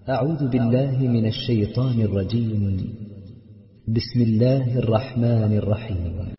أعوذ بالله من الشيطان الرجيم. بسم الله الرحمن الرحيم.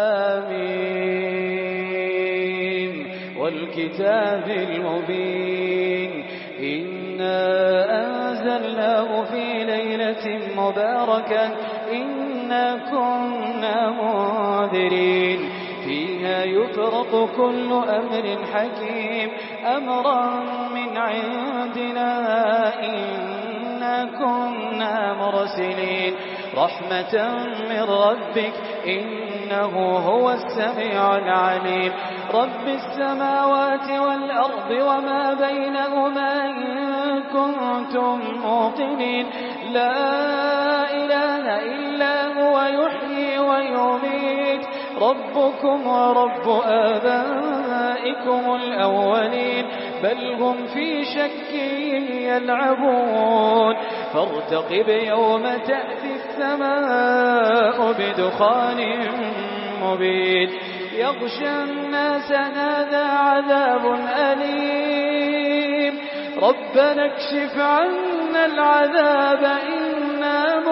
حميم والكتاب المبين إنا أنزلناه في ليلة مباركة إنا كنا منذرين فيها يفرق كل أمر حكيم أمرا من عندنا إنا كنا مرسلين رحمة من ربك إنه هو السميع العليم رب السماوات والأرض وما بينهما إن كنتم موقنين لا إله إلا هو يحيي ويميت ربكم ورب آبائكم الأولين بل هم في شك يلعبون فارتقب يوم تأتي السماء بدخان مبين يغشى الناس هذا عذاب أليم ربنا اكشف عنا العذاب إنا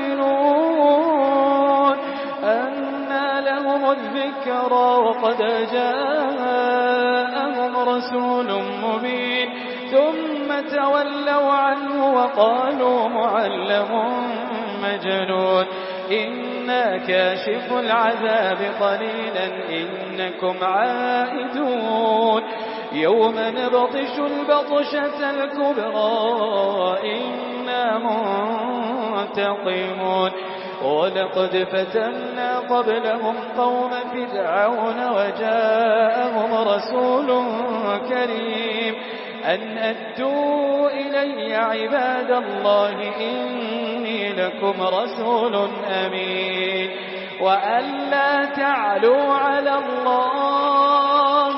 مؤمنون أنى لهم الذكرى وقد جاءهم رسول مبين ثم تولوا عنه وقالوا معلم مجنون إنا كاشف العذاب قليلا إنكم عائدون يوم نبطش البطشة الكبرى إنا منتقمون ولقد فتنا قبلهم قوم فرعون وجاءهم رسول كريم أن أدوا إلي عباد الله إني لكم رسول أمين وأن لا تعلوا على الله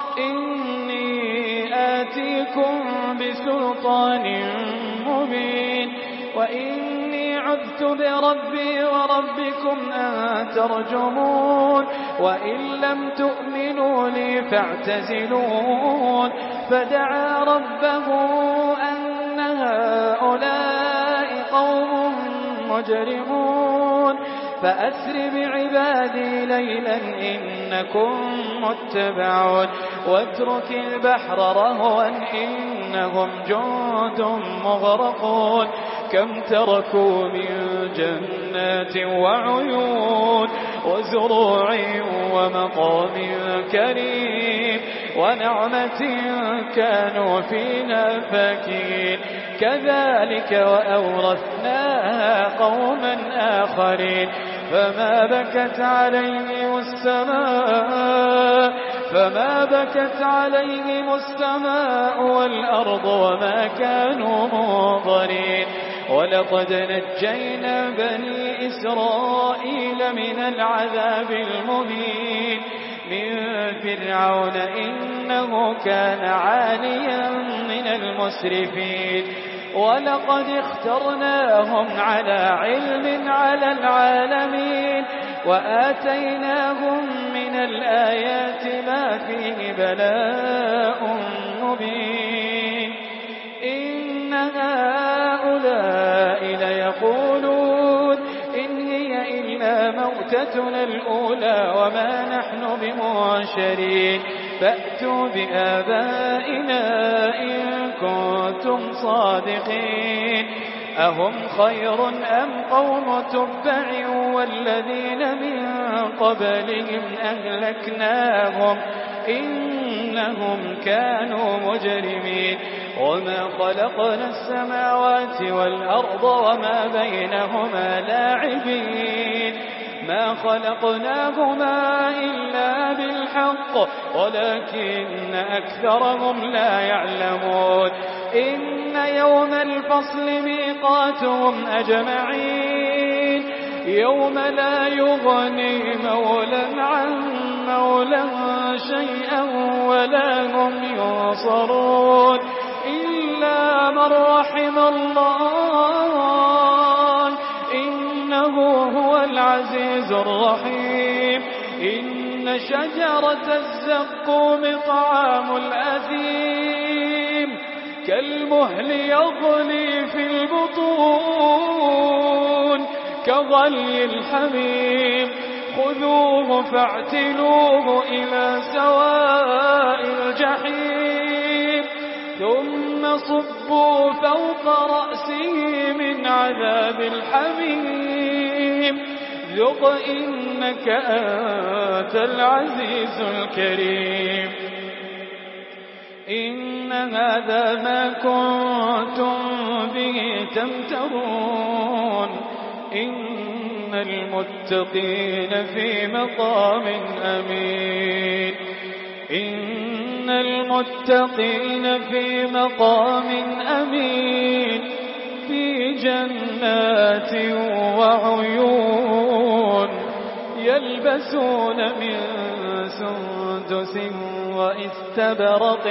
إني آتيكم بسلطان مبين وإني عذت بربي وربكم أن ترجمون وإن لم تؤمنوا لي فاعتزلون فدعا ربه أن هؤلاء قوم مجرمون فأسر بعبادي ليلا إنكم متبعون واترك البحر رهوا إنهم جند مغرقون كم تركوا من جنات وعيون وزروع ومقام كريم ونعمة كانوا فيها فاكهين كذلك وأورثناها قوما آخرين فما بكت عليهم السماء والأرض وما كانوا منظرين ولقد نجينا بني إسرائيل من العذاب المهين من فرعون إنه كان عاليا من المسرفين ولقد اخترناهم على علم على العالمين وآتيناهم من الآيات ما فيه بلاء مبين إن هؤلاء ليقولون إن هي إلا موتتنا الأولى وما نحن بمنشرين فأتوا بآبائنا إن كنتم صادقين أهم خير أم قوم تبع والذين من قبلهم أهلكناهم إنهم كانوا مجرمين وما خلقنا السماوات والأرض وما بينهما لاعبين ما خلقناهما إلا بالحق ولكن أكثرهم لا يعلمون إن يوم الفصل ميقاتهم أجمعين يوم لا يغني مولى عن مولى شيئا ولا هم ينصرون إلا من رحم الله إنه هو العزيز الرحيم إن شجرة الزقوم طعام الأثيم كالمهل يغلي في البطون كغلي الحميم خذوه فاعتلوه إلى سواء الجحيم ثم صبوا فوق رأسه من عذاب الحميم ذق إنك أنت العزيز الكريم إن هذا ما كنتم به تمترون إن المتقين في مقام أمين إن المتقين في مقام أمين في جنات وعيون يلبسون من سندس وإستبرق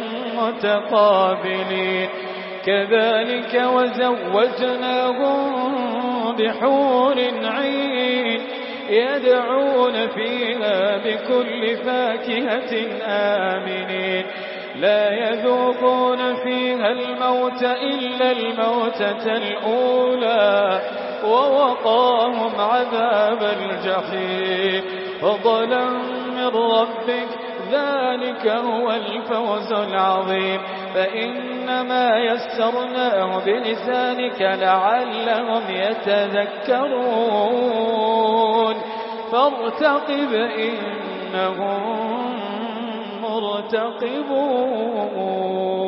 متقابلين كذلك وزوجناهم بحور عين يدعون فيها بكل فاكهة آمنين لا يذوقون فيها الموت إلا الموتة الأولى ووقاهم عذاب الجحيم فضلا من ربك ذلك هو الفوز العظيم فإنما يسرناه بلسانك لعلهم يتذكرون فارتقب إنهم مرتقبون